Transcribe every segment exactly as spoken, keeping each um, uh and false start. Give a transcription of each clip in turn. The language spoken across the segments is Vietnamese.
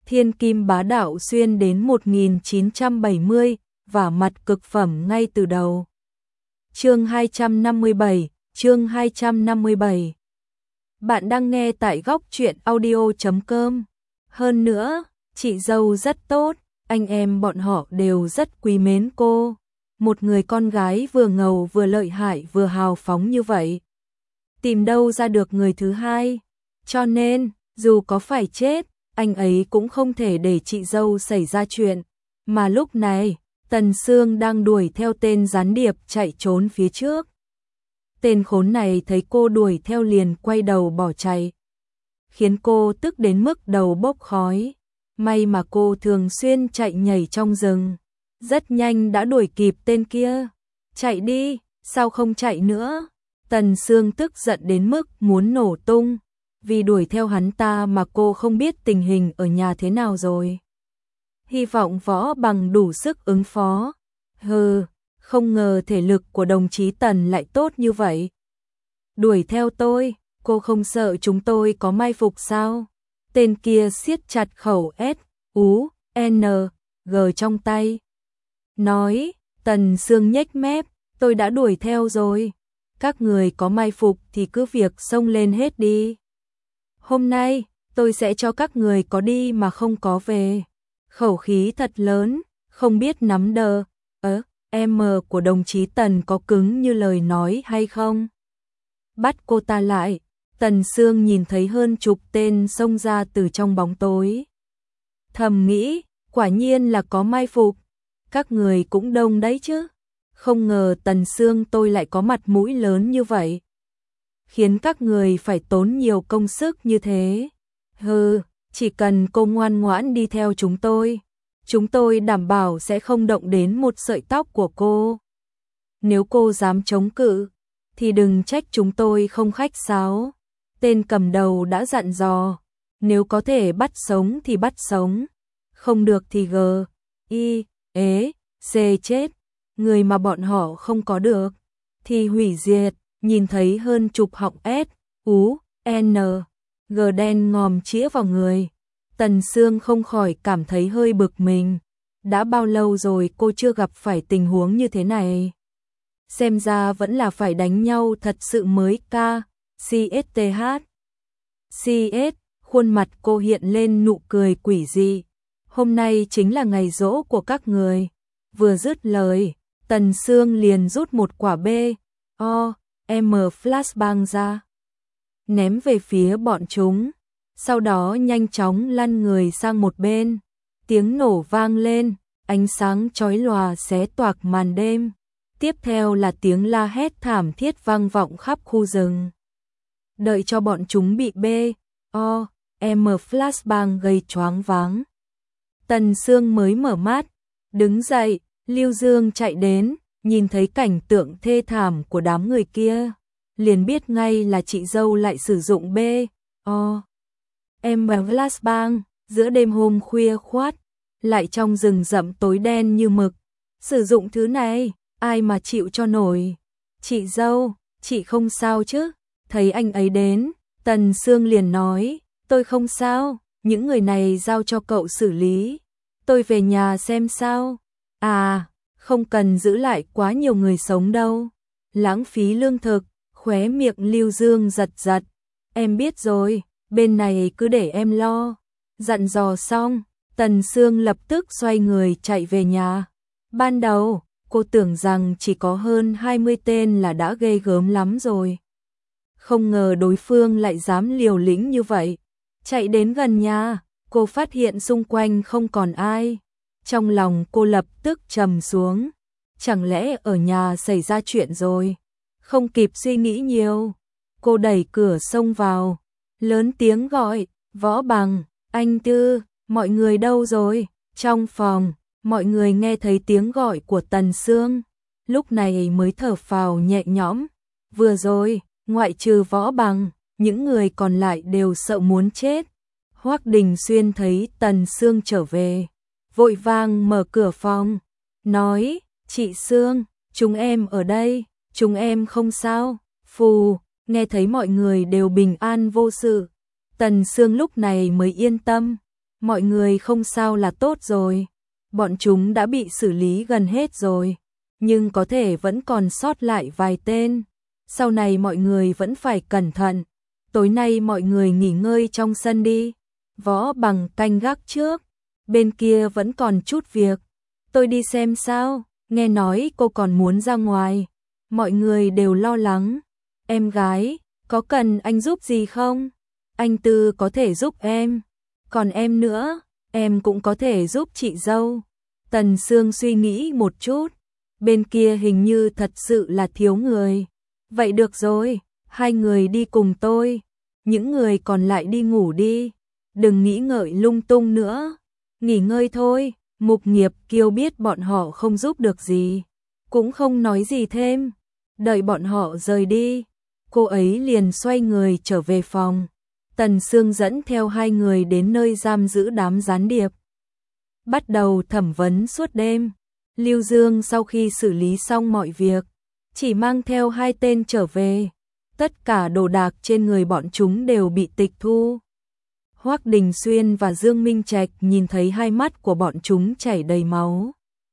Thiên kim bá đạo xuyên đến một nghìn chín trăm bảy mươi, và mặt cực phẩm ngay từ đầu. Chương hai trăm năm mươi bảy, chương hai trăm năm mươi bảy. Bạn đang nghe tại góc truyện audio chấm com. Hơn nữa, chị dâu rất tốt, anh em bọn họ đều rất quý mến cô. Một người con gái vừa ngầu vừa lợi hại vừa hào phóng như vậy, tìm đâu ra được người thứ hai. Cho nên, dù có phải chết, anh ấy cũng không thể để chị dâu xảy ra chuyện. Mà lúc này, Tần Sương đang đuổi theo tên gián điệp chạy trốn phía trước. Tên khốn này thấy cô đuổi theo liền quay đầu bỏ chạy, khiến cô tức đến mức đầu bốc khói. May mà cô thường xuyên chạy nhảy trong rừng, rất nhanh đã đuổi kịp tên kia. Chạy đi, sao không chạy nữa? Tần Sương tức giận đến mức muốn nổ tung, vì đuổi theo hắn ta mà cô không biết tình hình ở nhà thế nào rồi. Hy vọng Võ Bằng đủ sức ứng phó. Hừ, không ngờ thể lực của đồng chí Tần lại tốt như vậy. Đuổi theo tôi, cô không sợ chúng tôi có mai phục sao? Tên kia siết chặt khẩu S, U, N, G trong tay. Nói, Tần Sương nhếch mép, tôi đã đuổi theo rồi. Các người có mai phục thì cứ việc xông lên hết đi. Hôm nay, tôi sẽ cho các người có đi mà không có về. Khẩu khí thật lớn, không biết nắm đờ. Ơ, em của đồng chí Tần có cứng như lời nói hay không? Bắt cô ta lại. Tần Sương nhìn thấy hơn chục tên xông ra từ trong bóng tối. Thầm nghĩ, quả nhiên là có mai phục. Các người cũng đông đấy chứ. Không ngờ Tần Sương tôi lại có mặt mũi lớn như vậy, khiến các người phải tốn nhiều công sức như thế. Hừ, chỉ cần cô ngoan ngoãn đi theo chúng tôi, chúng tôi đảm bảo sẽ không động đến một sợi tóc của cô. Nếu cô dám chống cự, thì đừng trách chúng tôi không khách sáo. Tên cầm đầu đã dặn dò, nếu có thể bắt sống thì bắt sống, không được thì g, i, ế, c chết. Người mà bọn họ không có được thì hủy diệt. Nhìn thấy hơn chục họng S, U, N, G đen ngòm chĩa vào người, Tần Sương không khỏi cảm thấy hơi bực mình. Đã bao lâu rồi cô chưa gặp phải tình huống như thế này. Xem ra vẫn là phải đánh nhau thật sự mới ca. C S T H C S, khuôn mặt cô hiện lên nụ cười quỷ dị. Hôm nay chính là ngày giỗ của các người. Vừa dứt lời, Tần Sương liền rút một quả B, O, M flashbang ra, ném về phía bọn chúng. Sau đó nhanh chóng lăn người sang một bên. Tiếng nổ vang lên, ánh sáng chói lòa xé toạc màn đêm. Tiếp theo là tiếng la hét thảm thiết vang vọng khắp khu rừng. Đợi cho bọn chúng bị B, O, M flashbang gây choáng váng, Tần Sương mới mở mắt, đứng dậy. Lưu Dương chạy đến, nhìn thấy cảnh tượng thê thảm của đám người kia, liền biết ngay là chị dâu lại sử dụng B, O, M flashbang giữa đêm hôm khuya khoắt, lại trong rừng rậm tối đen như mực. Sử dụng thứ này, ai mà chịu cho nổi. Chị dâu, chị không sao chứ? Thấy anh ấy đến, Tần Sương liền nói, tôi không sao, những người này giao cho cậu xử lý. Tôi về nhà xem sao. À, không cần giữ lại quá nhiều người sống đâu. Lãng phí lương thực. Khóe miệng Lưu Dương giật giật. Em biết rồi, bên này cứ để em lo. Dặn dò xong, Tần Sương lập tức xoay người chạy về nhà. Ban đầu, cô tưởng rằng chỉ có hơn hai mươi tên là đã ghê gớm lắm rồi. Không ngờ đối phương lại dám liều lĩnh như vậy. Chạy đến gần nhà, cô phát hiện xung quanh không còn ai. Trong lòng cô lập tức trầm xuống. Chẳng lẽ ở nhà xảy ra chuyện rồi? Không kịp suy nghĩ nhiều, cô đẩy cửa xông vào, lớn tiếng gọi, Võ Bằng, anh Tư, mọi người đâu rồi? Trong phòng, mọi người nghe thấy tiếng gọi của Tần Sương, lúc này mới thở phào nhẹ nhõm. Vừa rồi, ngoại trừ Võ Bằng, những người còn lại đều sợ muốn chết. Hoắc Đình Xuyên thấy Tần Sương trở về, vội vàng mở cửa phòng, nói, chị Sương, chúng em ở đây, chúng em không sao. Phù, nghe thấy mọi người đều bình an vô sự, Tần Sương lúc này mới yên tâm. mọi người không sao là tốt rồi. Bọn chúng đã bị xử lý gần hết rồi, nhưng có thể vẫn còn sót lại vài tên. Sau này mọi người vẫn phải cẩn thận. Tối nay mọi người nghỉ ngơi trong sân đi. Võ Bằng canh gác trước. Bên kia vẫn còn chút việc. Tôi đi xem sao. Nghe nói cô còn muốn ra ngoài. Mọi người đều lo lắng. Em gái, có cần anh giúp gì không? Anh Tư có thể giúp em. Còn em nữa, em cũng có thể giúp chị dâu. Tần Sương suy nghĩ một chút. Bên kia hình như thật sự là thiếu người. Vậy được rồi, hai người đi cùng tôi. Những người còn lại đi ngủ đi. Đừng nghĩ ngợi lung tung nữa. Nghỉ ngơi thôi. Mục Nghiệp Kiêu biết bọn họ không giúp được gì, cũng không nói gì thêm. Đợi bọn họ rời đi, cô ấy liền xoay người trở về phòng. Tần Sương dẫn theo hai người đến nơi giam giữ đám gián điệp. Bắt đầu thẩm vấn suốt đêm. Lưu Dương sau khi xử lý xong mọi việc, chỉ mang theo hai tên trở về. Tất cả đồ đạc trên người bọn chúng đều bị tịch thu. Hoắc Đình Xuyên và Dương Minh Trạch nhìn thấy hai mắt của bọn chúng chảy đầy máu,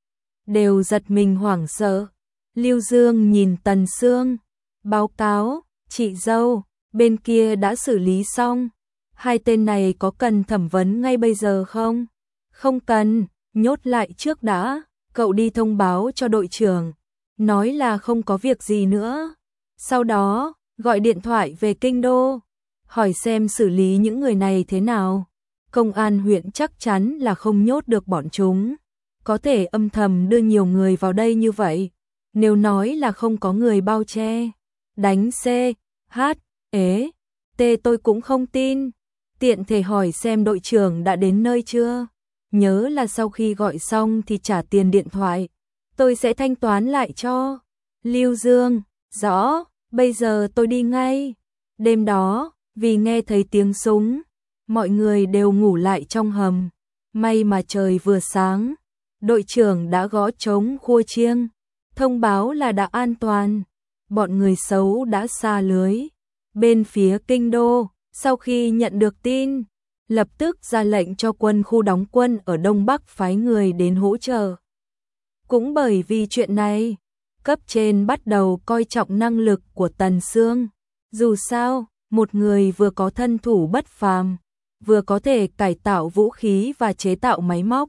đều giật mình hoảng sợ. Lưu Dương nhìn Tần Sương, báo cáo, chị dâu, bên kia đã xử lý xong. Hai tên này có cần thẩm vấn ngay bây giờ không? Không cần, nhốt lại trước đã. Cậu đi thông báo cho đội trưởng, nói là không có việc gì nữa. Sau đó, gọi điện thoại về kinh đô, hỏi xem xử lý những người này thế nào. Công an huyện chắc chắn là không nhốt được bọn chúng, có thể âm thầm đưa nhiều người vào đây như vậy. Nếu nói là không có người bao che, đánh C, H, ế, T tôi cũng không tin. Tiện thể hỏi xem đội trưởng đã đến nơi chưa. Nhớ là sau khi gọi xong thì trả tiền điện thoại, tôi sẽ thanh toán lại cho. Lưu Dương, rõ, bây giờ tôi đi ngay. Đêm đó, vì nghe thấy tiếng súng, mọi người đều ngủ lại trong hầm. May mà trời vừa sáng, đội trưởng đã gõ trống khua chiêng, thông báo là đã an toàn. Bọn người xấu đã xa lưới. Bên phía kinh đô, sau khi nhận được tin, lập tức ra lệnh cho quân khu đóng quân ở Đông Bắc phái người đến hỗ trợ. Cũng bởi vì chuyện này, cấp trên bắt đầu coi trọng năng lực của Tần Sương. Dù sao, một người vừa có thân thủ bất phàm, vừa có thể cải tạo vũ khí và chế tạo máy móc.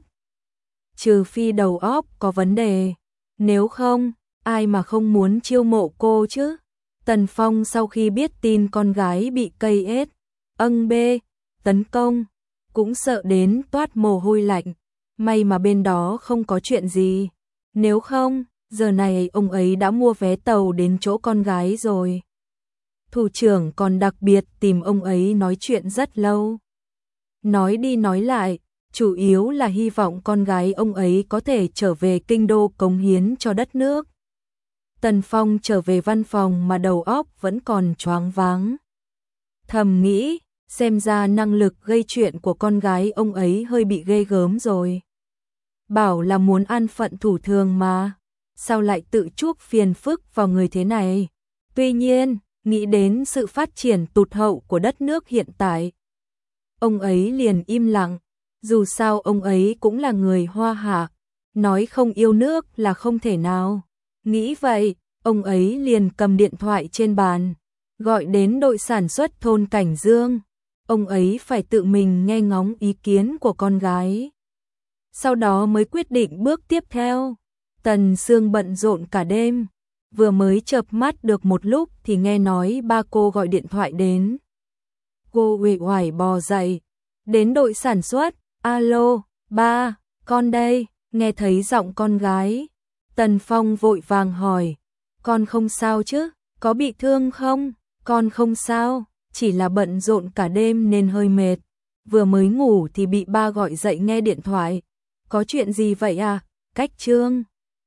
Trừ phi đầu óc có vấn đề, nếu không, ai mà không muốn chiêu mộ cô chứ. Tần Phong sau khi biết tin con gái bị cây ết, âng bê, tấn công, cũng sợ đến toát mồ hôi lạnh. May mà bên đó không có chuyện gì. Nếu không, giờ này ông ấy đã mua vé tàu đến chỗ con gái rồi. Thủ trưởng còn đặc biệt tìm ông ấy nói chuyện rất lâu. Nói đi nói lại, chủ yếu là hy vọng con gái ông ấy có thể trở về kinh đô cống hiến cho đất nước. Tần Phong trở về văn phòng mà đầu óc vẫn còn choáng váng. Thầm nghĩ, xem ra năng lực gây chuyện của con gái ông ấy hơi bị ghê gớm rồi. Bảo là muốn an phận thủ thường mà, sao lại tự chuốc phiền phức vào người thế này. Tuy nhiên, nghĩ đến sự phát triển tụt hậu của đất nước hiện tại, ông ấy liền im lặng. Dù sao ông ấy cũng là người Hoa Hạ, nói không yêu nước là không thể nào. Nghĩ vậy, ông ấy liền cầm điện thoại trên bàn, gọi đến đội sản xuất thôn Cảnh Dương. Ông ấy phải tự mình nghe ngóng ý kiến của con gái, sau đó mới quyết định bước tiếp theo. Tần Sương bận rộn cả đêm, vừa mới chợp mắt được một lúc thì nghe nói ba cô gọi điện thoại đến. Cô uể oải bò dậy, đến đội sản xuất. Alo, ba, con đây. Nghe thấy giọng con gái, Tần Phong vội vàng hỏi, con không sao chứ, có bị thương không? Con không sao, chỉ là bận rộn cả đêm nên hơi mệt, vừa mới ngủ thì bị ba gọi dậy nghe điện thoại. Có chuyện gì vậy à? Cách Trương